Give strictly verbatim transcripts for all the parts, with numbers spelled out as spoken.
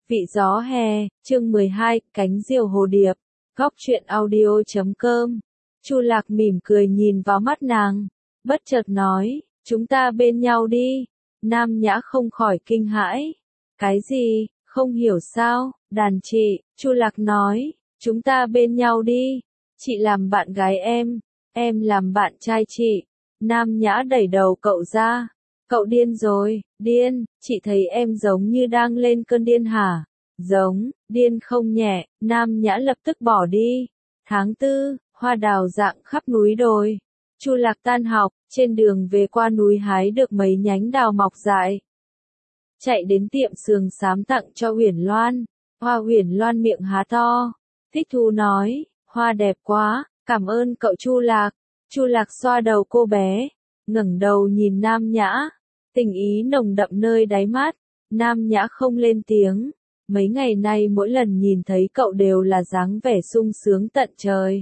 Vị gió hè, chương mười hai, cánh diều hồ điệp, góc truyện audio chấm com. Chu Lạc mỉm cười nhìn vào mắt nàng, bất chợt nói, chúng ta bên nhau đi. Nam Nhã không khỏi kinh hãi. Cái gì, không hiểu sao, đàn chị, Chu Lạc nói, chúng ta bên nhau đi. Chị làm bạn gái em, em làm bạn trai chị. Nam Nhã đẩy đầu cậu ra. Cậu điên rồi, điên, chị thấy em giống như đang lên cơn điên hả? Giống, điên không nhẹ, Nam Nhã lập tức bỏ đi. Tháng tư, hoa đào rạng khắp núi đồi. Chu Lạc tan học, trên đường về qua núi hái được mấy nhánh đào mọc dại. Chạy đến tiệm sườn xám tặng cho Uyển Loan. Hoa Uyển Loan miệng há to. Thích thú nói, hoa đẹp quá, cảm ơn cậu Chu Lạc. Chu Lạc xoa đầu cô bé, ngẩng đầu nhìn Nam Nhã, tình ý nồng đậm nơi đáy mắt. Nam Nhã không lên tiếng, mấy ngày nay mỗi lần nhìn thấy cậu đều là dáng vẻ sung sướng tận trời.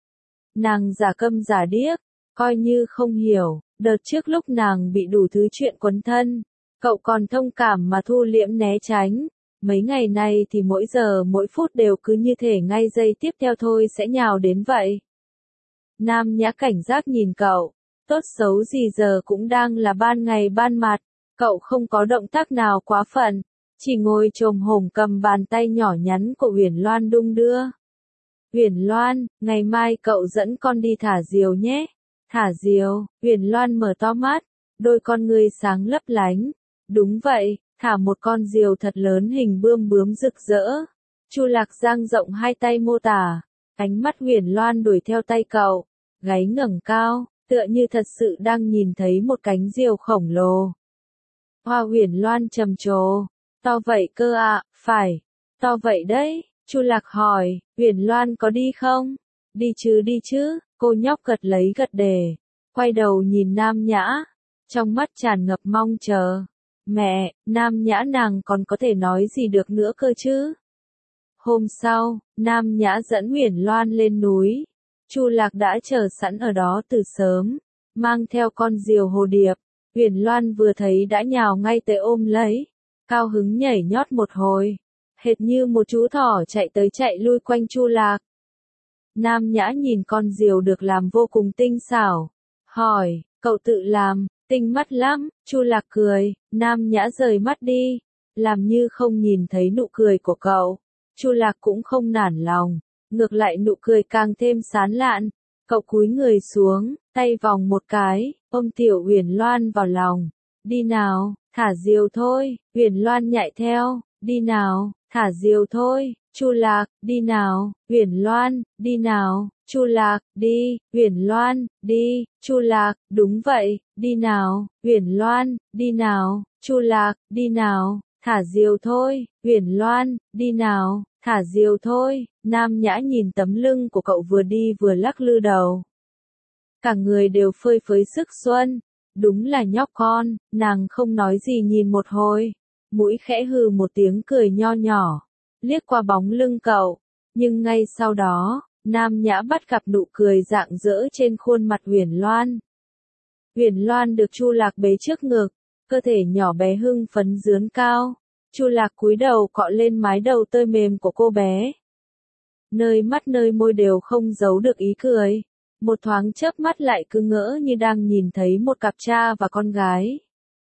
Nàng giả câm giả điếc, coi như không hiểu, đợt trước lúc nàng bị đủ thứ chuyện quấn thân, cậu còn thông cảm mà thu liễm né tránh. Mấy ngày nay thì mỗi giờ mỗi phút đều cứ như thể ngay giây tiếp theo thôi sẽ nhào đến vậy. Nam Nhã cảnh giác nhìn cậu, tốt xấu gì giờ cũng đang là ban ngày ban mặt, cậu không có động tác nào quá phận, chỉ ngồi chồm hổm cầm bàn tay nhỏ nhắn của Uyển Loan đung đưa. Uyển Loan, ngày mai cậu dẫn con đi thả diều nhé. Thả diều, Uyển Loan mở to mắt, đôi con ngươi sáng lấp lánh. Đúng vậy, thả một con diều thật lớn hình bươm bướm rực rỡ. Chu Lạc dang rộng hai tay mô tả, ánh mắt Uyển Loan đuổi theo tay cậu, gáy ngẩng cao, tựa như thật sự đang nhìn thấy một cánh diều khổng lồ. Hoa Uyển Loan trầm trồ, to vậy cơ ạ, à? Phải, to vậy đấy. Chu Lạc hỏi, Uyển Loan có đi không? Đi chứ đi chứ, cô nhóc gật lấy gật đề, quay đầu nhìn Nam Nhã, trong mắt tràn ngập mong chờ. Mẹ, Nam Nhã nàng còn có thể nói gì được nữa cơ chứ? Hôm sau, Nam Nhã dẫn Uyển Loan lên núi. Chu Lạc đã chờ sẵn ở đó từ sớm, mang theo con diều hồ điệp. Uyển Loan vừa thấy đã nhào ngay tới ôm lấy, cao hứng nhảy nhót một hồi, hệt như một chú thỏ chạy tới chạy lui quanh Chu Lạc. Nam Nhã nhìn con diều được làm vô cùng tinh xảo, hỏi, cậu tự làm, tinh mắt lắm. Chu Lạc cười, Nam Nhã rời mắt đi, làm như không nhìn thấy nụ cười của cậu. Chu Lạc cũng không nản lòng, ngược lại nụ cười càng thêm sán lạn. Cậu cúi người xuống, tay vòng một cái, ôm tiểu Uyển Loan vào lòng. Đi nào, thả diều thôi. Uyển Loan nhảy theo, đi nào, thả diều thôi. Chu Lạc, đi nào. Uyển Loan, đi nào. Chu Lạc, đi. Uyển Loan, đi. Chu Lạc, đúng vậy, đi nào. Uyển Loan, đi nào. Chu Lạc, đi nào, thả diều thôi. Uyển Loan, đi nào, thả diều thôi. Nam Nhã nhìn tấm lưng của cậu vừa đi vừa lắc lư đầu. Cả người đều phơi phới sức xuân. Đúng là nhóc con. Nàng không nói gì nhìn một hồi, mũi khẽ hừ một tiếng cười nho nhỏ, liếc qua bóng lưng cậu. Nhưng ngay sau đó, Nam Nhã bắt gặp nụ cười rạng rỡ trên khuôn mặt Uyển Loan. Uyển Loan được Chu Lạc bế trước ngực, cơ thể nhỏ bé hưng phấn dướn cao. Chu Lạc cúi đầu cọ lên mái đầu tơi mềm của cô bé. Nơi mắt nơi môi đều không giấu được ý cười. Một thoáng chớp mắt lại cứ ngỡ như đang nhìn thấy một cặp cha và con gái.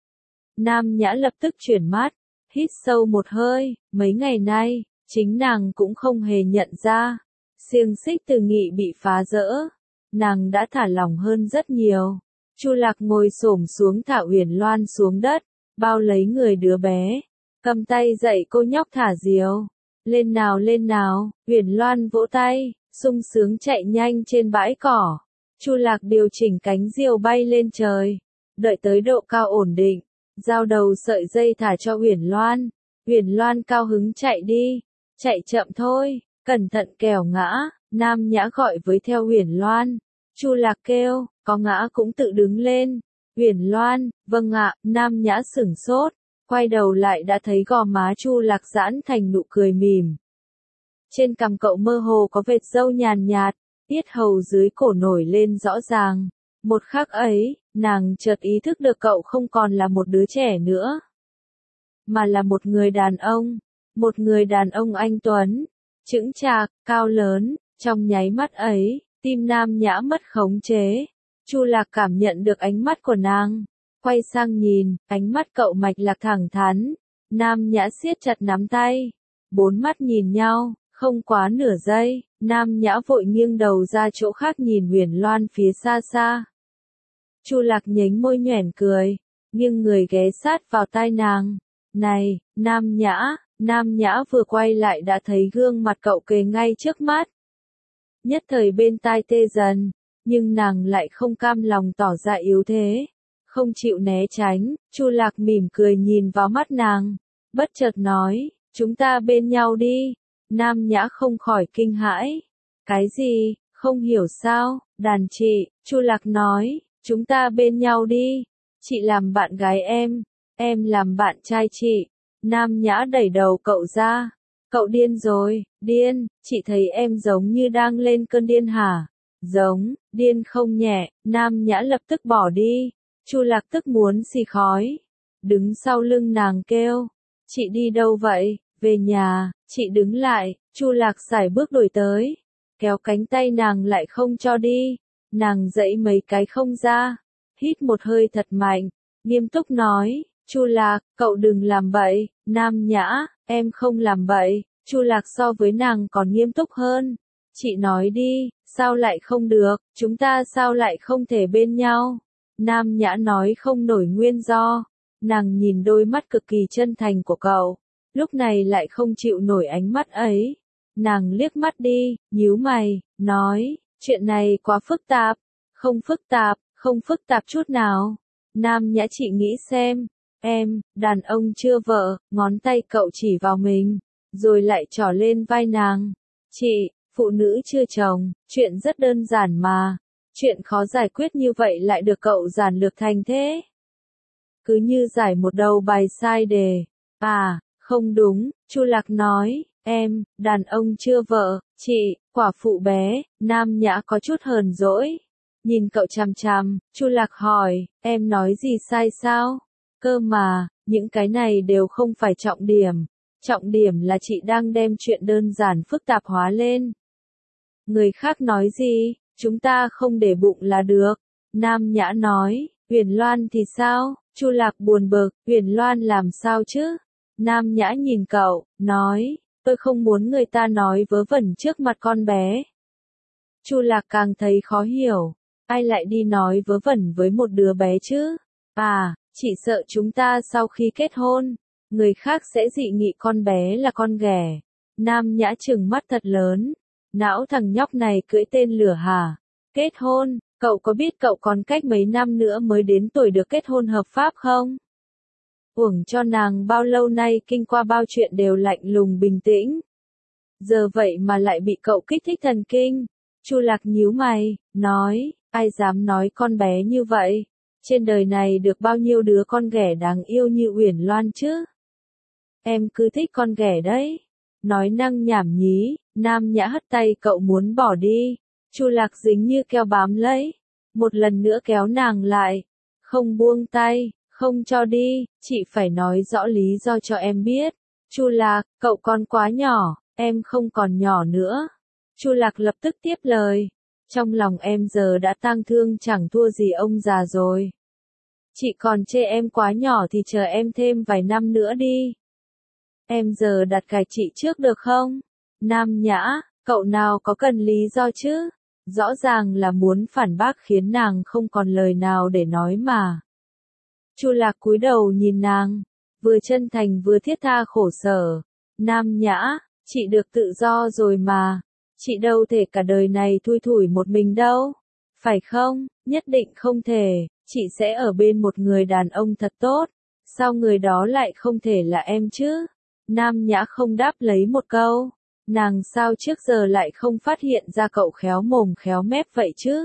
Nam Nhã lập tức chuyển mắt, hít sâu một hơi. Mấy ngày nay, chính nàng cũng không hề nhận ra, xiềng xích từ Nghị bị phá rỡ, nàng đã thả lỏng hơn rất nhiều. Chu Lạc ngồi xổm xuống thả Uyển Loan xuống đất, bao lấy người đứa bé, cầm tay dạy cô nhóc thả diều. Lên nào lên nào. Uyển Loan vỗ tay, sung sướng chạy nhanh trên bãi cỏ. Chu Lạc điều chỉnh cánh diều bay lên trời, đợi tới độ cao ổn định, giao đầu sợi dây thả cho Uyển Loan. Uyển Loan cao hứng chạy đi, chạy chậm thôi, cẩn thận kẻo ngã. Nam Nhã gọi với theo Uyển Loan. Chu Lạc kêu, có ngã cũng tự đứng lên. Uyển Loan, vâng ạ. Nam Nhã sửng sốt, quay đầu lại đã thấy gò má Chu Lạc giãn thành nụ cười mỉm. Trên cằm cậu mơ hồ có vệt râu nhàn nhạt, yết hầu dưới cổ nổi lên rõ ràng. Một khắc ấy, nàng chợt ý thức được cậu không còn là một đứa trẻ nữa, mà là một người đàn ông. Một người đàn ông anh tuấn, chững chạc, cao lớn, trong nháy mắt ấy, tim Nam Nhã mất khống chế. Chu Lạc cảm nhận được ánh mắt của nàng, quay sang nhìn, ánh mắt cậu mạch lạc thẳng thắn. Nam Nhã siết chặt nắm tay, bốn mắt nhìn nhau, không quá nửa giây, Nam Nhã vội nghiêng đầu ra chỗ khác nhìn Huyền Loan phía xa xa. Chu Lạc nhếch môi nhoẻn cười, nghiêng người ghé sát vào tai nàng. Này, Nam Nhã, Nam Nhã vừa quay lại đã thấy gương mặt cậu kề ngay trước mắt. Nhất thời bên tai tê dần, nhưng nàng lại không cam lòng tỏ ra yếu thế, không chịu né tránh. Chu Lạc mỉm cười nhìn vào mắt nàng, bất chợt nói, chúng ta bên nhau đi. Nam Nhã không khỏi kinh hãi. Cái gì, không hiểu sao, đàn chị, Chu Lạc nói, chúng ta bên nhau đi. Chị làm bạn gái em, em làm bạn trai chị. Nam Nhã đẩy đầu cậu ra. Cậu điên rồi, điên, chị thấy em giống như đang lên cơn điên hả? Giống, điên không nhẹ. Nam Nhã lập tức bỏ đi. Chu Lạc tức muốn xì khói. Đứng sau lưng nàng kêu, chị đi đâu vậy? Về nhà. Chị đứng lại. Chu Lạc sải bước đổi tới, kéo cánh tay nàng lại không cho đi. Nàng dãy mấy cái không ra, hít một hơi thật mạnh, nghiêm túc nói, Chu Lạc, cậu đừng làm bậy. Nam Nhã, em không làm bậy. Chu Lạc so với nàng còn nghiêm túc hơn. Chị nói đi, sao lại không được, chúng ta sao lại không thể bên nhau? Nam Nhã nói không nổi nguyên do. Nàng nhìn đôi mắt cực kỳ chân thành của cậu, lúc này lại không chịu nổi ánh mắt ấy. Nàng liếc mắt đi, nhíu mày, nói, chuyện này quá phức tạp. Không phức tạp, không phức tạp chút nào. Nam Nhã, chị nghĩ xem, em, đàn ông chưa vợ, ngón tay cậu chỉ vào mình, rồi lại trỏ lên vai nàng. Chị, phụ nữ chưa chồng, chuyện rất đơn giản mà. Chuyện khó giải quyết như vậy lại được cậu giản lược thành thế. Cứ như giải một đầu bài sai đề. À, không đúng, Chu Lạc nói, em, đàn ông chưa vợ, chị, quả phụ bé. Nam Nhã có chút hờn dỗi, nhìn cậu chằm chằm. Chu Lạc hỏi, em nói gì sai sao? Cơ mà, những cái này đều không phải trọng điểm. Trọng điểm là chị đang đem chuyện đơn giản phức tạp hóa lên. Người khác nói gì, chúng ta không để bụng là được. Nam Nhã nói, Huyền Loan thì sao? Chu Lạc buồn bực, Huyền Loan làm sao chứ? Nam Nhã nhìn cậu, nói, tôi không muốn người ta nói vớ vẩn trước mặt con bé. Chu Lạc càng thấy khó hiểu, ai lại đi nói vớ vẩn với một đứa bé chứ? À, chỉ sợ chúng ta sau khi kết hôn, người khác sẽ dị nghị con bé là con ghẻ. Nam Nhã trừng mắt thật lớn, não thằng nhóc này cưỡi tên lửa hả? Kết hôn, cậu có biết cậu còn cách mấy năm nữa mới đến tuổi được kết hôn hợp pháp không? Uổng cho nàng bao lâu nay kinh qua bao chuyện đều lạnh lùng bình tĩnh. Giờ vậy mà lại bị cậu kích thích thần kinh. Chu Lạc nhíu mày, nói, ai dám nói con bé như vậy? Trên đời này được bao nhiêu đứa con ghẻ đáng yêu như Uyển Loan chứ? Em cứ thích con ghẻ đấy. Nói năng nhảm nhí. Nam Nhã hất tay cậu muốn bỏ đi. Chu Lạc dính như keo bám lấy, một lần nữa kéo nàng lại, không buông tay, không cho đi, chị phải nói rõ lý do cho em biết. Chu Lạc, cậu còn quá nhỏ, em không còn nhỏ nữa. Chu Lạc lập tức tiếp lời, trong lòng em giờ đã tang thương chẳng thua gì ông già rồi. Chị còn chê em quá nhỏ thì chờ em thêm vài năm nữa đi. Em giờ đặt cài chị trước được không? Nam Nhã, cậu nào có cần lý do chứ? Rõ ràng là muốn phản bác khiến nàng không còn lời nào để nói mà. Chu Lạc cúi đầu nhìn nàng, vừa chân thành vừa thiết tha khổ sở. Nam Nhã, chị được tự do rồi mà. Chị đâu thể cả đời này thui thủi một mình đâu. Phải không? Nhất định không thể. Chị sẽ ở bên một người đàn ông thật tốt. Sao người đó lại không thể là em chứ? Nam Nhã không đáp lấy một câu. Nàng sao trước giờ lại không phát hiện ra cậu khéo mồm khéo mép vậy chứ?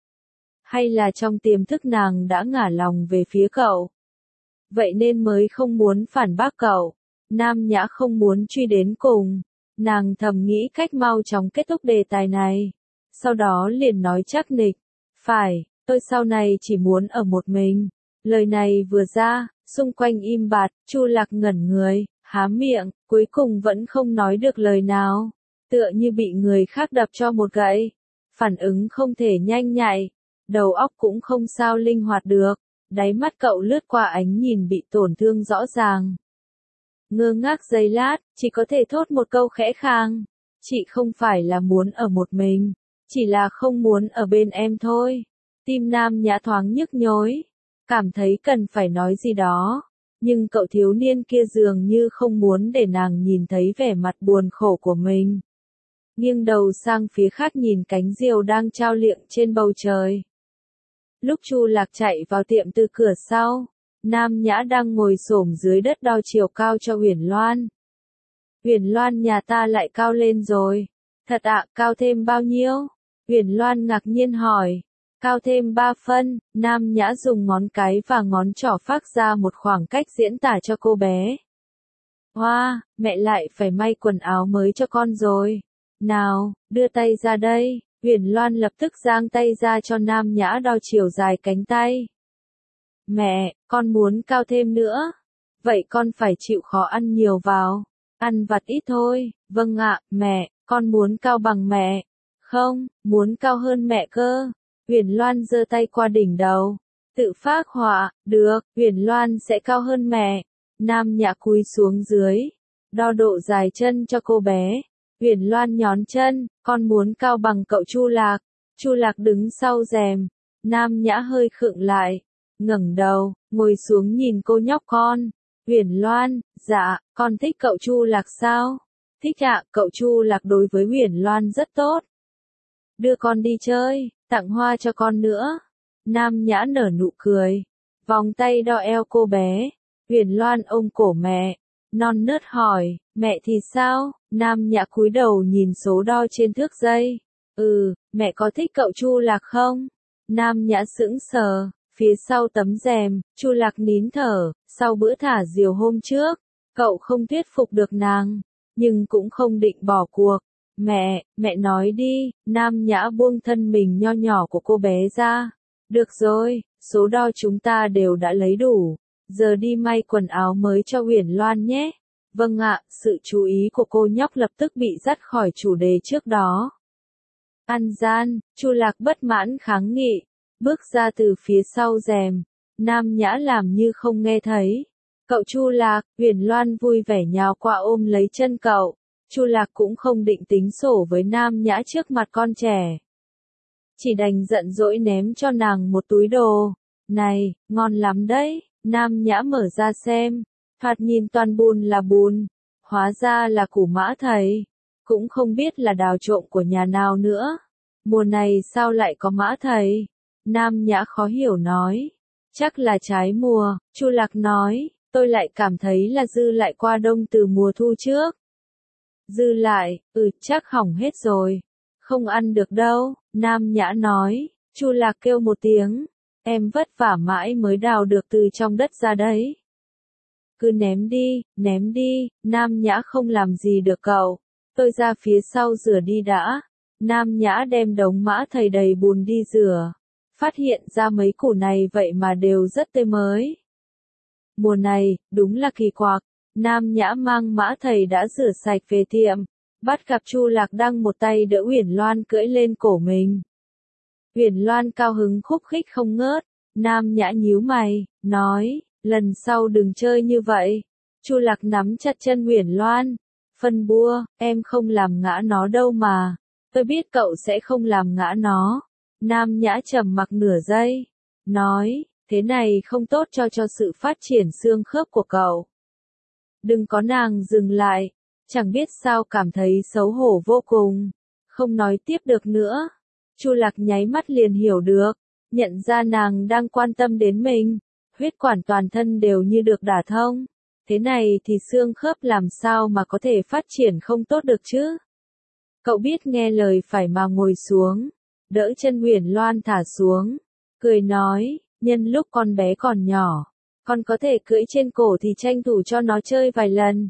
Hay là trong tiềm thức nàng đã ngả lòng về phía cậu? Vậy nên mới không muốn phản bác cậu. Nam Nhã không muốn truy đến cùng. Nàng thầm nghĩ cách mau chóng kết thúc đề tài này. Sau đó liền nói chắc nịch. Phải, tôi sau này chỉ muốn ở một mình. Lời này vừa ra, xung quanh im bặt, Chu Lạc ngẩn người. há miệng, cuối cùng vẫn không nói được lời nào, tựa như bị người khác đập cho một gậy, phản ứng không thể nhanh nhạy, đầu óc cũng không sao linh hoạt được, đáy mắt cậu lướt qua ánh nhìn bị tổn thương rõ ràng. Ngơ ngác giây lát, chỉ có thể thốt một câu khẽ khàng, chị không phải là muốn ở một mình, chỉ là không muốn ở bên em thôi. Tim Nam Nhã thoáng nhức nhối, cảm thấy cần phải nói gì đó, nhưng cậu thiếu niên kia dường như không muốn để nàng nhìn thấy vẻ mặt buồn khổ của mình. Nghiêng đầu sang phía khác nhìn cánh diều đang trao liệng trên bầu trời. Lúc Chu Lạc chạy vào tiệm từ cửa sau, Nam Nhã đang ngồi xổm dưới đất đo chiều cao cho Uyển Loan. Uyển Loan nhà ta lại cao lên rồi. Thật ạ, cao thêm bao nhiêu? Uyển Loan ngạc nhiên hỏi. Cao thêm ba phân, Nam Nhã dùng ngón cái và ngón trỏ phác ra một khoảng cách diễn tả cho cô bé. Hoa, wow, mẹ lại phải may quần áo mới cho con rồi. Nào, đưa tay ra đây. Uyển Loan lập tức giang tay ra cho Nam Nhã đo chiều dài cánh tay. Mẹ, con muốn cao thêm nữa. Vậy con phải chịu khó ăn nhiều vào. Ăn vặt ít thôi. Vâng ạ, mẹ, con muốn cao bằng mẹ. Không, muốn cao hơn mẹ cơ. Uyển Loan giơ tay qua đỉnh đầu. Tự phác họa, được, Uyển Loan sẽ cao hơn mẹ. Nam Nhã cúi xuống dưới, đo độ dài chân cho cô bé. Uyển Loan nhón chân, con muốn cao bằng cậu Chu Lạc. Chu Lạc đứng sau rèm. Nam Nhã hơi khựng lại, ngẩng đầu, ngồi xuống nhìn cô nhóc con. Uyển Loan, dạ, con thích cậu Chu Lạc sao? Thích ạ, cậu Chu Lạc đối với Uyển Loan rất tốt. Đưa con đi chơi, tặng hoa cho con nữa. Nam Nhã nở nụ cười, vòng tay đo eo cô bé. Uyển Loan ôm cổ mẹ, non nớt hỏi, mẹ thì sao? Nam Nhã cúi đầu nhìn số đo trên thước dây. Ừ, mẹ có thích cậu Chu Lạc không? Nam Nhã sững sờ, phía sau tấm rèm, Chu Lạc nín thở, sau bữa thả diều hôm trước, cậu không thuyết phục được nàng, nhưng cũng không định bỏ cuộc. Mẹ, mẹ nói đi. Nam Nhã buông thân mình nho nhỏ của cô bé ra. Được rồi, số đo chúng ta đều đã lấy đủ. Giờ đi may quần áo mới cho Uyển Loan nhé. Vâng ạ, sự chú ý của cô nhóc lập tức bị dắt khỏi chủ đề trước đó. Ăn gian, Chu Lạc bất mãn kháng nghị, bước ra từ phía sau rèm. Nam Nhã làm như không nghe thấy. Cậu Chu Lạc, Uyển Loan vui vẻ nhào qua ôm lấy chân cậu. Chu Lạc cũng không định tính sổ với Nam Nhã trước mặt con trẻ. Chỉ đành giận dỗi ném cho nàng một túi đồ. Này, ngon lắm đấy. Nam Nhã mở ra xem. Thoạt nhìn toàn bùn là bùn. Hóa ra là củ mã thầy. Cũng không biết là đào trộm của nhà nào nữa. Mùa này sao lại có mã thầy? Nam Nhã khó hiểu nói. Chắc là trái mùa. Chu Lạc nói. Tôi lại cảm thấy là dư lại qua đông từ mùa thu trước. Dư lại, ừ, chắc hỏng hết rồi. Không ăn được đâu, Nam Nhã nói. Chu Lạc kêu một tiếng. Em vất vả mãi mới đào được từ trong đất ra đấy. Cứ ném đi, ném đi, Nam Nhã không làm gì được cậu. Tôi ra phía sau rửa đi đã. Nam Nhã đem đống mã thầy đầy bùn đi rửa. Phát hiện ra mấy củ này vậy mà đều rất tươi mới. Mùa này, đúng là kỳ quặc. Nam Nhã mang mã thầy đã rửa sạch về tiệm. Bắt gặp Chu Lạc đang một tay đỡ Uyển Loan cưỡi lên cổ mình. Uyển Loan cao hứng khúc khích không ngớt. Nam Nhã nhíu mày, nói, lần sau đừng chơi như vậy. Chu Lạc nắm chặt chân Uyển Loan. Phân bua, em không làm ngã nó đâu mà. Tôi biết cậu sẽ không làm ngã nó. Nam Nhã trầm mặc nửa giây. Nói, thế này không tốt cho cho sự phát triển xương khớp của cậu. Đừng có nàng dừng lại. Chẳng biết sao cảm thấy xấu hổ vô cùng. Không nói tiếp được nữa. Chu Lạc nháy mắt liền hiểu được. Nhận ra nàng đang quan tâm đến mình. Huyết quản toàn thân đều như được đả thông. Thế này thì xương khớp làm sao mà có thể phát triển không tốt được chứ? Cậu biết nghe lời phải mà ngồi xuống. Đỡ chân Uyển Loan thả xuống. Cười nói, nhân lúc con bé còn nhỏ. Con có thể cưỡi trên cổ thì tranh thủ cho nó chơi vài lần.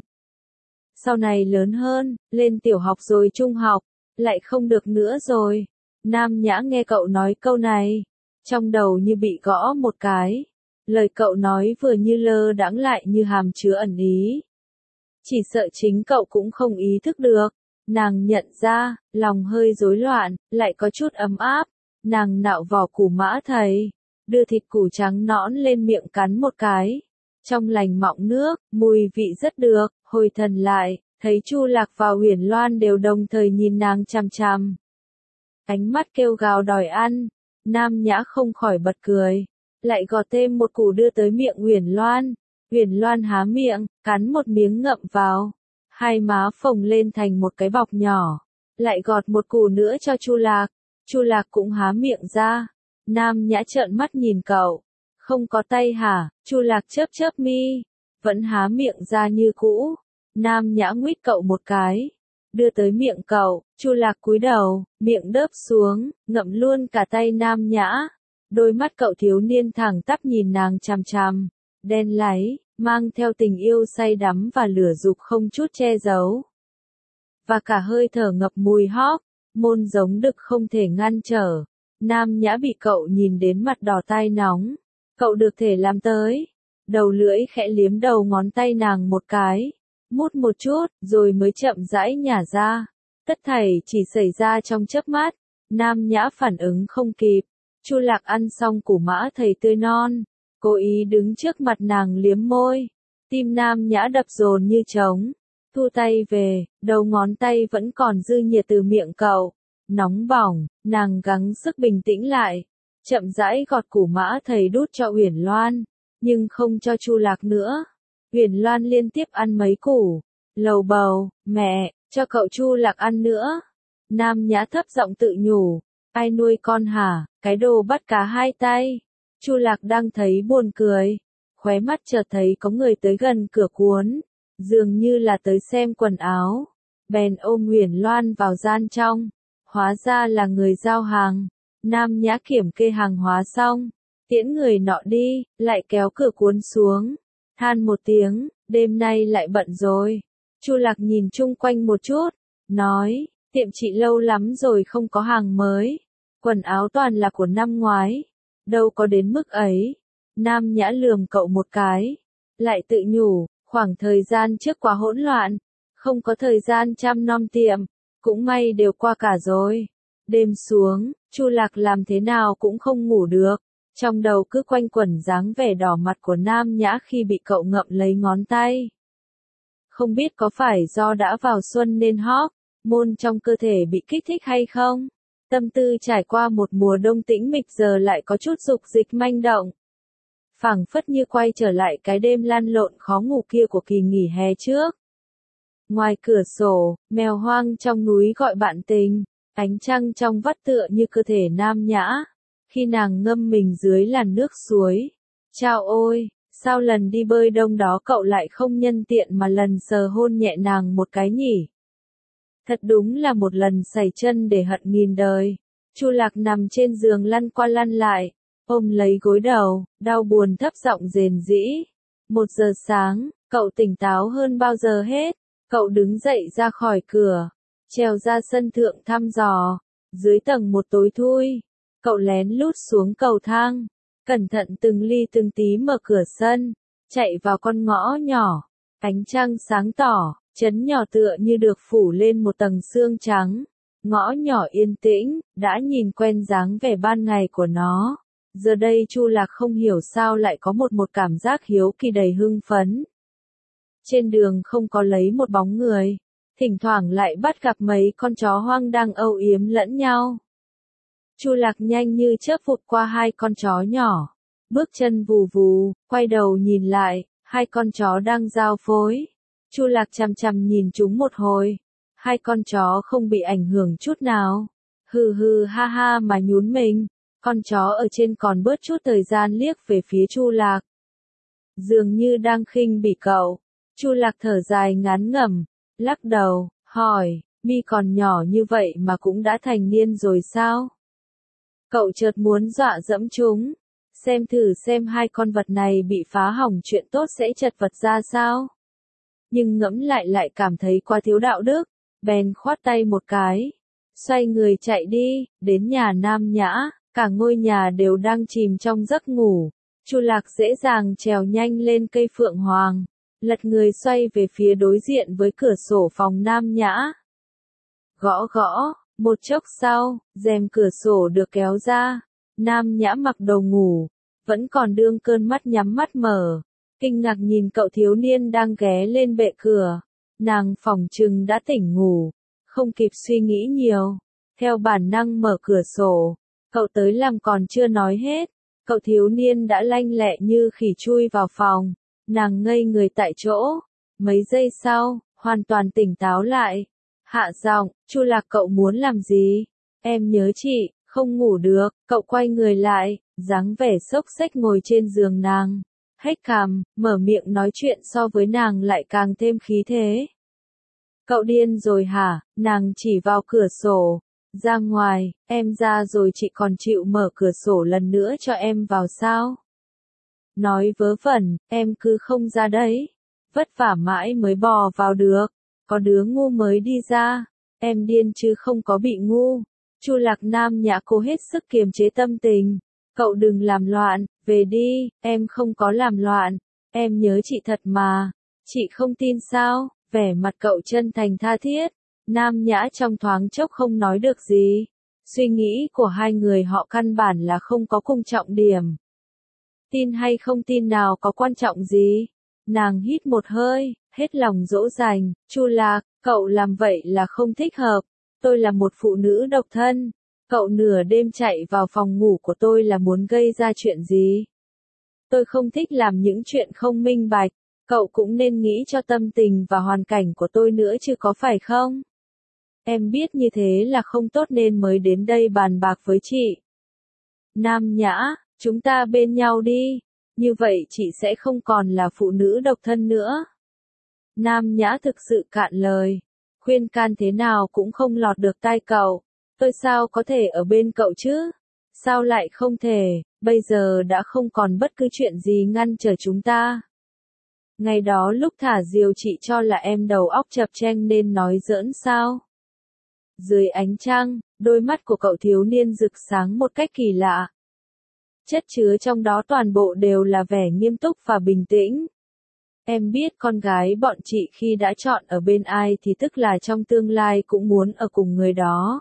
Sau này lớn hơn, lên tiểu học rồi trung học, lại không được nữa rồi. Nam Nhã nghe cậu nói câu này, trong đầu như bị gõ một cái. Lời cậu nói vừa như lơ đãng lại như hàm chứa ẩn ý. Chỉ sợ chính cậu cũng không ý thức được. Nàng nhận ra, lòng hơi rối loạn, lại có chút ấm áp. Nàng nạo vỏ củ mã thầy, đưa thịt củ trắng nõn lên miệng cắn một cái. Trong lành mọng nước, mùi vị rất được, hồi thần lại, thấy Chu Lạc và Uyển Loan đều đồng thời nhìn nàng chằm chằm. Ánh mắt kêu gào đòi ăn, Nam Nhã không khỏi bật cười, lại gọt thêm một củ đưa tới miệng Uyển Loan. Uyển Loan há miệng, cắn một miếng ngậm vào, hai má phồng lên thành một cái bọc nhỏ, lại gọt một củ nữa cho Chu Lạc. Chu Lạc cũng há miệng ra. Nam Nhã trợn mắt nhìn cậu. Không có tay hả? Chu Lạc chớp chớp mi, vẫn há miệng ra như cũ. Nam Nhã nguýt cậu một cái, đưa tới miệng cậu. Chu Lạc cúi đầu, miệng đớp xuống, ngậm luôn cả tay Nam Nhã. Đôi mắt cậu thiếu niên thẳng tắp nhìn nàng chằm chằm, đen láy, mang theo tình yêu say đắm và lửa dục không chút che giấu. Và cả hơi thở ngập mùi hóc, môn giống đực không thể ngăn trở. Nam Nhã bị cậu nhìn đến mặt đỏ tai nóng. Cậu được thể làm tới. Đầu lưỡi khẽ liếm đầu ngón tay nàng một cái, mút một chút, rồi mới chậm rãi nhả ra. Tất thảy chỉ xảy ra trong chớp mắt. Nam Nhã phản ứng không kịp. Chu Lạc ăn xong củ mã thầy tươi non, cố ý đứng trước mặt nàng liếm môi. Tim Nam Nhã đập dồn như trống. Thu tay về, đầu ngón tay vẫn còn dư nhiệt từ miệng cậu. Nóng bỏng, nàng gắng sức bình tĩnh lại. Chậm rãi gọt củ mã thầy đút cho Uyển Loan, nhưng không cho Chu Lạc nữa. Uyển Loan liên tiếp ăn mấy củ, lầu bầu, mẹ, cho cậu Chu Lạc ăn nữa. Nam Nhã thấp giọng tự nhủ, ai nuôi con hả, cái đồ bắt cá hai tay. Chu Lạc đang thấy buồn cười, khóe mắt chợt thấy có người tới gần cửa cuốn, dường như là tới xem quần áo. Bèn ôm Uyển Loan vào gian trong, hóa ra là người giao hàng. Nam Nhã kiểm kê hàng hóa xong, tiễn người nọ đi, lại kéo cửa cuốn xuống, than một tiếng, đêm nay lại bận rồi. Chu Lạc nhìn chung quanh một chút, nói, tiệm chị lâu lắm rồi không có hàng mới, quần áo toàn là của năm ngoái, đâu có đến mức ấy. Nam Nhã lườm cậu một cái, lại tự nhủ, khoảng thời gian trước quá hỗn loạn, không có thời gian chăm nom tiệm, cũng may đều qua cả rồi. Đêm xuống, Chu Lạc làm thế nào cũng không ngủ được, trong đầu cứ quanh quẩn dáng vẻ đỏ mặt của Nam Nhã khi bị cậu ngậm lấy ngón tay. Không biết có phải do đã vào xuân nên hóc môn trong cơ thể bị kích thích hay không? Tâm tư trải qua một mùa đông tĩnh mịch giờ lại có chút dục dịch manh động. Phảng phất như quay trở lại cái đêm lăn lộn khó ngủ kia của kỳ nghỉ hè trước. Ngoài cửa sổ, mèo hoang trong núi gọi bạn tình. Ánh trăng trong vắt tựa như cơ thể Nam Nhã, khi nàng ngâm mình dưới làn nước suối. Chao ôi, sao lần đi bơi đông đó cậu lại không nhân tiện mà lần sờ hôn nhẹ nàng một cái nhỉ? Thật đúng là một lần sẩy chân để hận nghìn đời. Chu Lạc nằm trên giường lăn qua lăn lại, ôm lấy gối đầu, đau buồn thấp giọng rền rĩ. Một giờ sáng, cậu tỉnh táo hơn bao giờ hết. Cậu đứng dậy ra khỏi cửa, trèo ra sân thượng thăm dò. Dưới tầng một tối thui, cậu lén lút xuống cầu thang, cẩn thận từng ly từng tí mở cửa sân, chạy vào con ngõ nhỏ. Ánh trăng sáng tỏ, trấn nhỏ tựa như được phủ lên một tầng sương trắng. Ngõ nhỏ yên tĩnh, đã nhìn quen dáng vẻ ban ngày của nó. Giờ đây Chu Lạc không hiểu sao lại có một một cảm giác hiếu kỳ đầy hưng phấn. Trên đường không có lấy một bóng người, thỉnh thoảng lại bắt gặp mấy con chó hoang đang âu yếm lẫn nhau. Chu Lạc nhanh như chớp vụt qua hai con chó nhỏ, bước chân vù vù, quay đầu nhìn lại, hai con chó đang giao phối. Chu Lạc chằm chằm nhìn chúng một hồi, hai con chó không bị ảnh hưởng chút nào, hừ hừ ha ha mà nhún mình. Con chó ở trên còn bớt chút thời gian liếc về phía Chu Lạc, dường như đang khinh bỉ cậu. Chu Lạc thở dài ngán ngẩm, lắc đầu, hỏi, mi còn nhỏ như vậy mà cũng đã thành niên rồi sao? Cậu chợt muốn dọa dẫm chúng, xem thử xem hai con vật này bị phá hỏng chuyện tốt sẽ chật vật ra sao. Nhưng ngẫm lại lại cảm thấy quá thiếu đạo đức, bèn khoát tay một cái, xoay người chạy đi, đến nhà Nam Nhã, cả ngôi nhà đều đang chìm trong giấc ngủ. Chu Lạc dễ dàng trèo nhanh lên cây phượng hoàng, lật người xoay về phía đối diện với cửa sổ phòng Nam Nhã. Gõ gõ, một chốc sau, rèm cửa sổ được kéo ra, Nam Nhã mặc đồ ngủ, vẫn còn đương cơn mắt nhắm mắt mở, kinh ngạc nhìn cậu thiếu niên đang ghé lên bệ cửa, nàng phỏng chừng đã tỉnh ngủ, không kịp suy nghĩ nhiều, theo bản năng mở cửa sổ, cậu tới làm còn chưa nói hết, cậu thiếu niên đã lanh lẹ như khỉ chui vào phòng, nàng ngây người tại chỗ, mấy giây sau, hoàn toàn tỉnh táo lại, hạ giọng, Chu Lạc cậu muốn làm gì? Em nhớ chị, không ngủ được, cậu quay người lại, dáng vẻ xốc xếch ngồi trên giường nàng, hét cằm, mở miệng nói chuyện so với nàng lại càng thêm khí thế. Cậu điên rồi hả? Nàng chỉ vào cửa sổ, ra ngoài, em ra rồi chị còn chịu mở cửa sổ lần nữa cho em vào sao? Nói vớ vẩn, em cứ không ra đấy, vất vả mãi mới bò vào được, có đứa ngu mới đi ra, em điên chứ không có bị ngu. Chu Lạc Nam Nhã cố hết sức kiềm chế tâm tình, cậu đừng làm loạn, về đi, em không có làm loạn, em nhớ chị thật mà, chị không tin sao? Vẻ mặt cậu chân thành tha thiết, Nam Nhã trong thoáng chốc không nói được gì, suy nghĩ của hai người họ căn bản là không có cùng trọng điểm. Tin hay không tin nào có quan trọng gì? Nàng hít một hơi, hết lòng dỗ dành, Chu Lạc, cậu làm vậy là không thích hợp, tôi là một phụ nữ độc thân, cậu nửa đêm chạy vào phòng ngủ của tôi là muốn gây ra chuyện gì? Tôi không thích làm những chuyện không minh bạch, cậu cũng nên nghĩ cho tâm tình và hoàn cảnh của tôi nữa chứ có phải không? Em biết như thế là không tốt nên mới đến đây bàn bạc với chị. Nam Nhã, chúng ta bên nhau đi, như vậy chị sẽ không còn là phụ nữ độc thân nữa. Nam Nhã thực sự cạn lời, khuyên can thế nào cũng không lọt được tai cậu, tôi sao có thể ở bên cậu chứ? Sao lại không thể, bây giờ đã không còn bất cứ chuyện gì ngăn trở chúng ta. Ngày đó lúc thả diều chị cho là em đầu óc chập chênh nên nói giỡn sao? Dưới ánh trăng, đôi mắt của cậu thiếu niên rực sáng một cách kỳ lạ. Chất chứa trong đó toàn bộ đều là vẻ nghiêm túc và bình tĩnh. Em biết con gái bọn chị khi đã chọn ở bên ai thì tức là trong tương lai cũng muốn ở cùng người đó.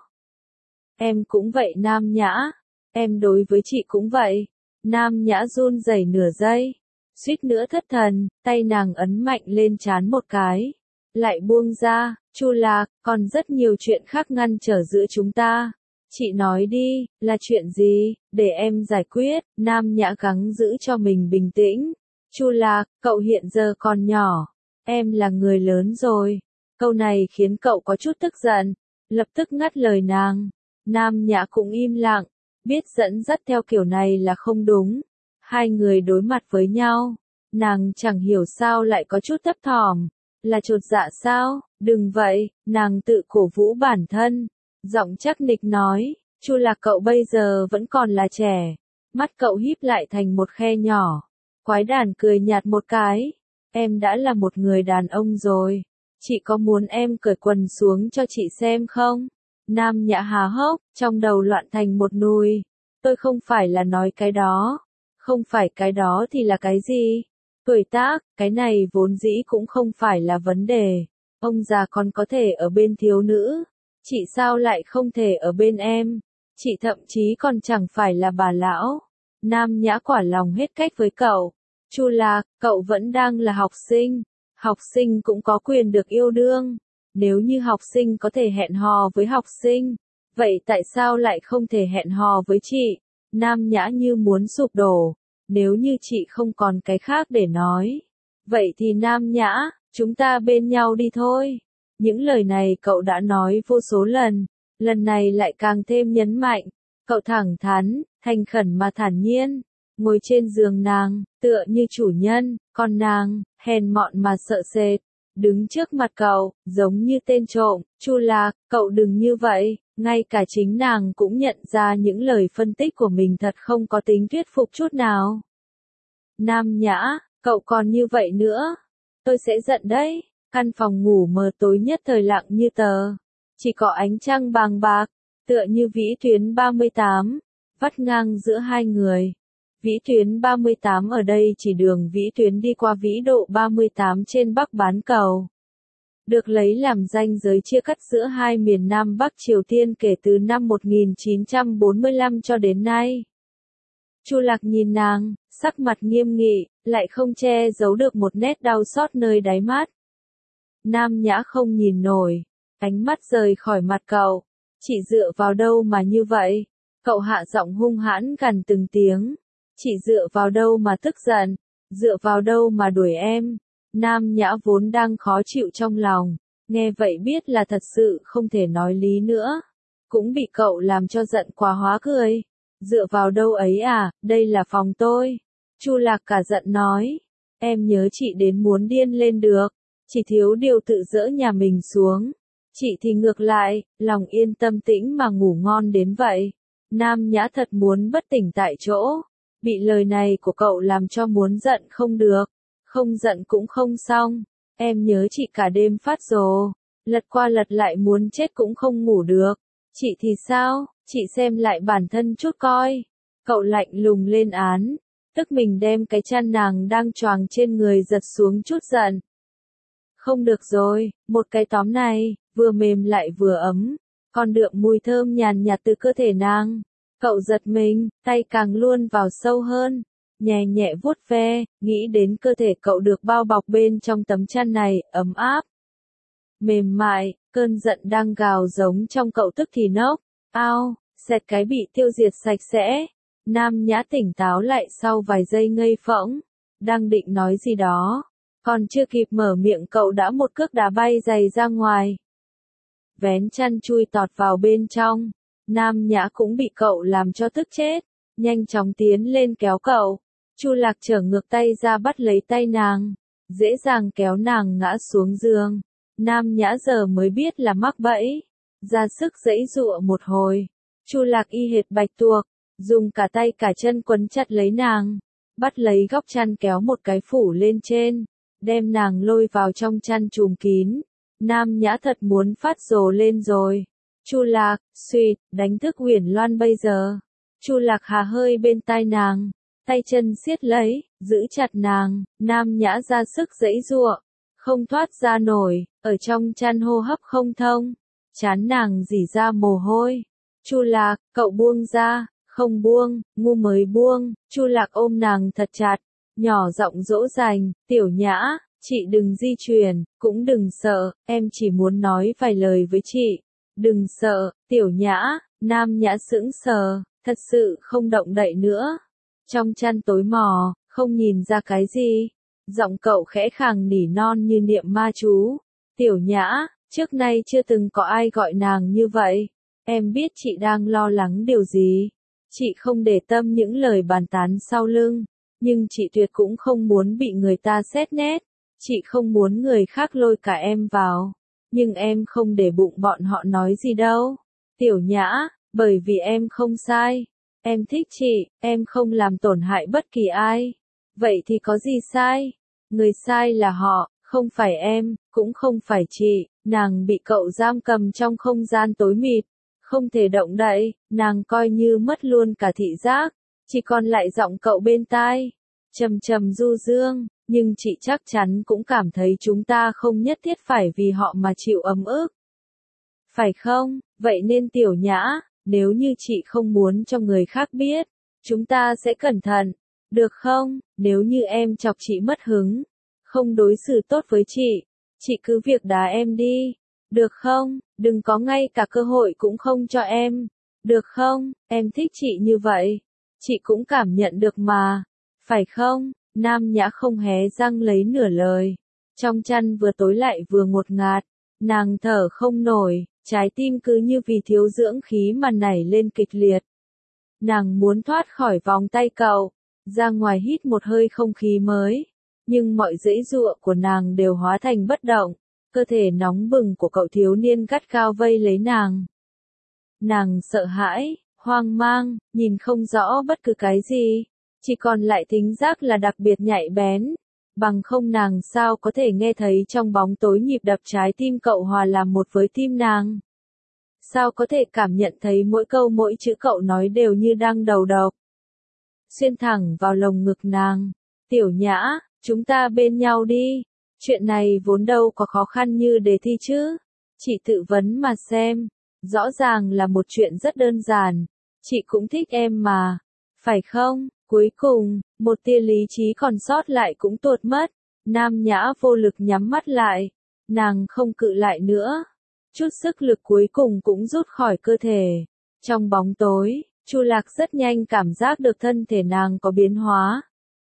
Em cũng vậy Nam Nhã, em đối với chị cũng vậy. Nam Nhã run rẩy nửa giây, suýt nữa thất thần, tay nàng ấn mạnh lên trán một cái, lại buông ra, Chu Lạc, còn rất nhiều chuyện khác ngăn trở giữa chúng ta. Chị nói đi, là chuyện gì, để em giải quyết. Nam Nhã gắng giữ cho mình bình tĩnh. Chu Lạc, cậu hiện giờ còn nhỏ, em là người lớn rồi. Câu này khiến cậu có chút tức giận, lập tức ngắt lời nàng. Nam Nhã cũng im lặng, biết dẫn dắt theo kiểu này là không đúng. Hai người đối mặt với nhau, nàng chẳng hiểu sao lại có chút thấp thỏm, là chột dạ sao? Đừng vậy, nàng tự cổ vũ bản thân, giọng chắc nịch nói, Chu Lạc cậu bây giờ vẫn còn là trẻ, mắt cậu híp lại thành một khe nhỏ, quái đản cười nhạt một cái, em đã là một người đàn ông rồi, chị có muốn em cởi quần xuống cho chị xem không? Nam Nhã há hốc, trong đầu loạn thành một nùi, tôi không phải là nói cái đó, không phải cái đó thì là cái gì? Tuổi tác, cái này vốn dĩ cũng không phải là vấn đề. Ông già còn có thể ở bên thiếu nữ, chị sao lại không thể ở bên em? Chị thậm chí còn chẳng phải là bà lão. Nam Nhã quả lòng hết cách với cậu. Chu Lạc, cậu vẫn đang là học sinh. Học sinh cũng có quyền được yêu đương. Nếu như học sinh có thể hẹn hò với học sinh, vậy tại sao lại không thể hẹn hò với chị? Nam Nhã như muốn sụp đổ. Nếu như chị không còn cái khác để nói, vậy thì Nam Nhã, chúng ta bên nhau đi thôi. Những lời này cậu đã nói vô số lần, lần này lại càng thêm nhấn mạnh. Cậu thẳng thắn, thành khẩn mà thản nhiên, ngồi trên giường nàng, tựa như chủ nhân, còn nàng, hèn mọn mà sợ sệt, đứng trước mặt cậu, giống như tên trộm. Chu Lạc, cậu đừng như vậy. Ngay cả chính nàng cũng nhận ra những lời phân tích của mình thật không có tính thuyết phục chút nào. Nam Nhã, cậu còn như vậy nữa, tôi sẽ giận đấy. Căn phòng ngủ mờ tối nhất thời lặng như tờ, chỉ có ánh trăng bàng bạc, tựa như vĩ tuyến ba mươi tám, vắt ngang giữa hai người. Vĩ tuyến ba mươi tám ở đây chỉ đường vĩ tuyến đi qua vĩ độ ba mươi tám trên Bắc bán cầu. Được lấy làm ranh giới chia cắt giữa hai miền Nam Bắc Triều Tiên kể từ năm một nghìn chín trăm bốn mươi lăm cho đến nay. Chu Lạc nhìn nàng, sắc mặt nghiêm nghị, lại không che giấu được một nét đau xót nơi đáy mắt. Nam Nhã không nhìn nổi, ánh mắt rời khỏi mặt cậu. Chị dựa vào đâu mà như vậy? Cậu hạ giọng hung hãn gằn từng tiếng. Chị dựa vào đâu mà tức giận? Dựa vào đâu mà đuổi em? Nam Nhã vốn đang khó chịu trong lòng, nghe vậy biết là thật sự không thể nói lý nữa. Cũng bị cậu làm cho giận quá hóa cười. Dựa vào đâu ấy à, đây là phòng tôi. Chu Lạc cả giận nói. Em nhớ chị đến muốn điên lên được. Chỉ thiếu điều tự dỡ nhà mình xuống. Chị thì ngược lại, lòng yên tâm tĩnh mà ngủ ngon đến vậy. Nam Nhã thật muốn bất tỉnh tại chỗ. Bị lời này của cậu làm cho muốn giận không được. Không giận cũng không xong. Em nhớ chị cả đêm phát rồ. Lật qua lật lại muốn chết cũng không ngủ được. Chị thì sao? Chị xem lại bản thân chút coi. Cậu lạnh lùng lên án. Tức mình đem cái chăn nàng đang choàng trên người giật xuống chút giận. Không được rồi, một cái tóm này, vừa mềm lại vừa ấm. Còn đượm mùi thơm nhàn nhạt từ cơ thể nàng. Cậu giật mình, tay càng luôn vào sâu hơn. Nhẹ nhẹ vuốt ve, nghĩ đến cơ thể cậu được bao bọc bên trong tấm chăn này, ấm áp. Mềm mại, cơn giận đang gào giống trong cậu tức thì nốc. Ao, xẹt cái bị tiêu diệt sạch sẽ. Nam Nhã tỉnh táo lại sau vài giây ngây phỗng. Đang định nói gì đó. Còn chưa kịp mở miệng cậu đã một cước đá bay giày ra ngoài. Vén chăn chui tọt vào bên trong. Nam Nhã cũng bị cậu làm cho tức chết. Nhanh chóng tiến lên kéo cậu. Chu Lạc trở ngược tay ra bắt lấy tay nàng. Dễ dàng kéo nàng ngã xuống giường. Nam Nhã giờ mới biết là mắc bẫy. Ra sức giãy giụa một hồi. Chu Lạc y hệt bạch tuộc. Dùng cả tay cả chân quấn chặt lấy nàng. Bắt lấy góc chăn kéo một cái phủ lên trên. Đem nàng lôi vào trong chăn trùm kín. Nam Nhã thật muốn phát rồ lên rồi. Chu Lạc, suýt, đánh thức Uyển Loan bây giờ. Chu Lạc hà hơi bên tai nàng. Tay chân siết lấy, giữ chặt nàng. Nam Nhã ra sức giãy giụa. Không thoát ra nổi, ở trong chăn hô hấp không thông. Chán nàng rỉ ra mồ hôi. Chu Lạc, cậu buông ra. Không buông, ngu mới buông. Chu Lạc ôm nàng thật chặt. Nhỏ giọng dỗ dành, Tiểu Nhã, chị đừng di chuyển, cũng đừng sợ, em chỉ muốn nói vài lời với chị. Đừng sợ, Tiểu Nhã. Nam Nhã sững sờ, thật sự không động đậy nữa. Trong chăn tối mò, không nhìn ra cái gì. Giọng cậu khẽ khàng nỉ non như niệm ma chú. Tiểu Nhã, trước nay chưa từng có ai gọi nàng như vậy. Em biết chị đang lo lắng điều gì. Chị không để tâm những lời bàn tán sau lưng. Nhưng chị tuyệt cũng không muốn bị người ta xét nét. Chị không muốn người khác lôi cả em vào. Nhưng em không để bụng bọn họ nói gì đâu. Tiểu Nhã, bởi vì em không sai. Em thích chị, em không làm tổn hại bất kỳ ai. Vậy thì có gì sai? Người sai là họ, không phải em, cũng không phải chị. Nàng bị cậu giam cầm trong không gian tối mịt. Không thể động đậy, nàng coi như mất luôn cả thị giác. Chỉ còn lại giọng cậu bên tai. Trầm trầm du dương, nhưng chị chắc chắn cũng cảm thấy chúng ta không nhất thiết phải vì họ mà chịu ấm ức. Phải không? Vậy nên Tiểu Nhã, nếu như chị không muốn cho người khác biết, chúng ta sẽ cẩn thận, được không? Nếu như em chọc chị mất hứng, không đối xử tốt với chị, chị cứ việc đá em đi, được không? Đừng có ngay cả cơ hội cũng không cho em, được không? Em thích chị như vậy, chị cũng cảm nhận được mà, phải không? Nam Nhã không hé răng lấy nửa lời, trong chăn vừa tối lại vừa ngột ngạt, nàng thở không nổi, trái tim cứ như vì thiếu dưỡng khí mà nảy lên kịch liệt. Nàng muốn thoát khỏi vòng tay cậu, ra ngoài hít một hơi không khí mới, nhưng mọi giãy giụa của nàng đều hóa thành bất động, cơ thể nóng bừng của cậu thiếu niên gắt gao vây lấy nàng. Nàng sợ hãi, hoang mang, nhìn không rõ bất cứ cái gì, chỉ còn lại thính giác là đặc biệt nhạy bén, bằng không nàng sao có thể nghe thấy trong bóng tối nhịp đập trái tim cậu hòa làm một với tim nàng. Sao có thể cảm nhận thấy mỗi câu mỗi chữ cậu nói đều như đang đầu độc. xuyên thẳng vào lồng ngực nàng. Tiểu Nhã, chúng ta bên nhau đi. Chuyện này vốn đâu có khó khăn như đề thi chứ. Chị tự vấn mà xem. Rõ ràng là một chuyện rất đơn giản. Chị cũng thích em mà. Phải không? Cuối cùng, một tia lý trí còn sót lại cũng tuột mất. Nam Nhã vô lực nhắm mắt lại. Nàng không cự lại nữa. Chút sức lực cuối cùng cũng rút khỏi cơ thể. Trong bóng tối, Chu Lạc rất nhanh cảm giác được thân thể nàng có biến hóa.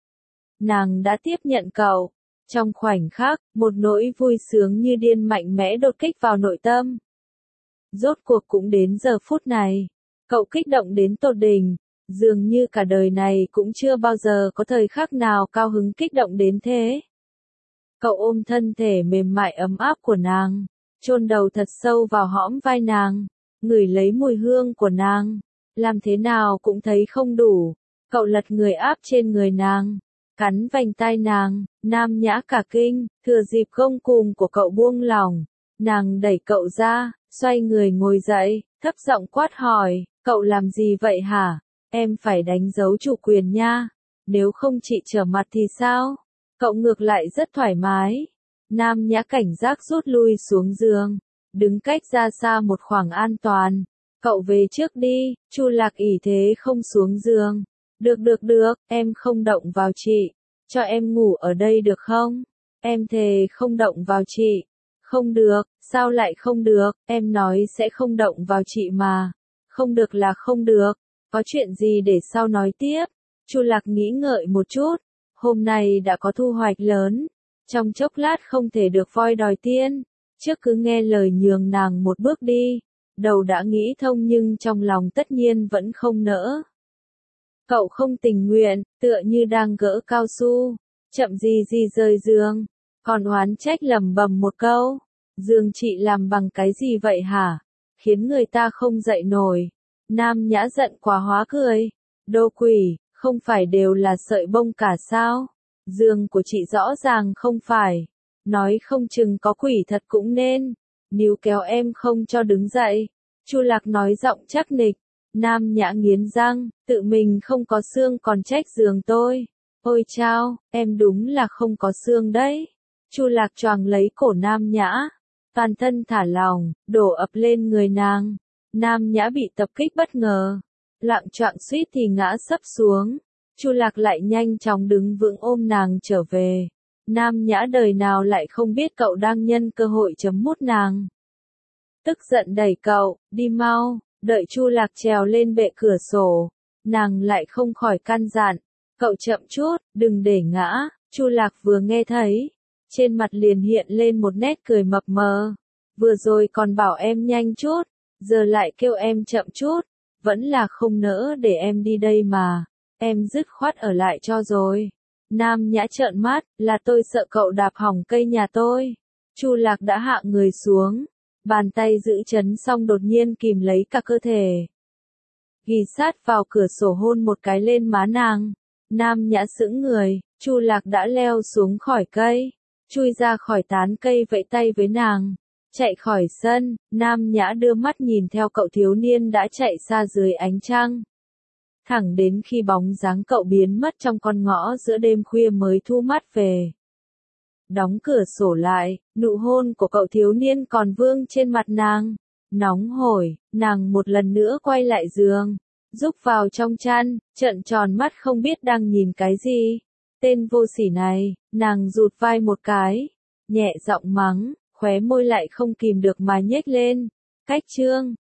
Nàng đã tiếp nhận cậu. Trong khoảnh khắc, một nỗi vui sướng như điên mạnh mẽ đột kích vào nội tâm. Rốt cuộc cũng đến giờ phút này. Cậu kích động đến tột đỉnh. Dường như cả đời này cũng chưa bao giờ có thời khắc nào cao hứng kích động đến thế. Cậu ôm thân thể mềm mại ấm áp của nàng, chôn đầu thật sâu vào hõm vai nàng, ngửi lấy mùi hương của nàng, làm thế nào cũng thấy không đủ. Cậu lật người áp trên người nàng, cắn vành tai nàng. Nam Nhã cả kinh, thừa dịp gông cùm của cậu buông lỏng, nàng đẩy cậu ra, xoay người ngồi dậy, thấp giọng quát hỏi, cậu làm gì vậy hả? Em phải đánh dấu chủ quyền nha, nếu không chị trở mặt thì sao? Cậu ngược lại rất thoải mái. Nam Nhã cảnh giác rút lui xuống giường, đứng cách ra xa một khoảng an toàn. Cậu về trước đi. Chu Lạc ỷ thế không xuống giường. Được được được, em không động vào chị. Cho em ngủ ở đây được không? Em thề không động vào chị. Không được, sao lại không được, em nói sẽ không động vào chị mà. Không được là không được, có chuyện gì để sau nói tiếp. Chu Lạc nghĩ ngợi một chút, hôm nay đã có thu hoạch lớn, trong chốc lát không thể được voi đòi tiên, trước cứ nghe lời nhường nàng một bước đi. Đầu đã nghĩ thông nhưng trong lòng tất nhiên vẫn không nỡ. Cậu không tình nguyện, tựa như đang gỡ cao su, chậm gì gì rời giường, còn oán trách lẩm bẩm một câu, giường chị làm bằng cái gì vậy hả? Khiến người ta không dậy nổi. Nam Nhã giận quá hóa cười, đồ quỷ, không phải đều là sợi bông cả sao? Giường của chị rõ ràng không phải, nói không chừng có quỷ thật cũng nên, níu kéo em không cho đứng dậy. Chu Lạc nói giọng chắc nịch. Nam Nhã nghiến răng, tự mình không có xương còn trách giường tôi. Ôi chao, em đúng là không có xương đấy. Chu Lạc choàng lấy cổ Nam Nhã, toàn thân thả lỏng, đổ ập lên người nàng. Nam Nhã bị tập kích bất ngờ, loạng choạng suýt thì ngã sấp xuống. Chu Lạc lại nhanh chóng đứng vững ôm nàng trở về. Nam Nhã đời nào lại không biết cậu đang nhân cơ hội chấm mút nàng. Tức giận đẩy cậu, đi mau. Đợi Chu Lạc trèo lên bệ cửa sổ, nàng lại không khỏi căn dặn, cậu chậm chút, đừng để ngã. Chu Lạc vừa nghe thấy, trên mặt liền hiện lên một nét cười mập mờ. Vừa rồi còn bảo em nhanh chút, giờ lại kêu em chậm chút, vẫn là không nỡ để em đi đây mà, em dứt khoát ở lại cho rồi. Nam Nhã trợn mắt, là tôi sợ cậu đạp hỏng cây nhà tôi. Chu Lạc đã hạ người xuống. Bàn tay giữ chấn xong đột nhiên kìm lấy cả cơ thể. Ghì sát vào cửa sổ hôn một cái lên má nàng. Nam Nhã sững người, Chu Lạc đã leo xuống khỏi cây. Chui ra khỏi tán cây vẫy tay với nàng. Chạy khỏi sân, Nam Nhã đưa mắt nhìn theo cậu thiếu niên đã chạy xa dưới ánh trăng. Thẳng đến khi bóng dáng cậu biến mất trong con ngõ giữa đêm khuya mới thu mắt về. Đóng cửa sổ lại, nụ hôn của cậu thiếu niên còn vương trên mặt nàng. Nóng hổi, nàng một lần nữa quay lại giường, rúc vào trong chăn, trợn tròn mắt không biết đang nhìn cái gì. Tên vô sỉ này, nàng rụt vai một cái, nhẹ giọng mắng, khóe môi lại không kìm được mà nhếch lên. Cách chương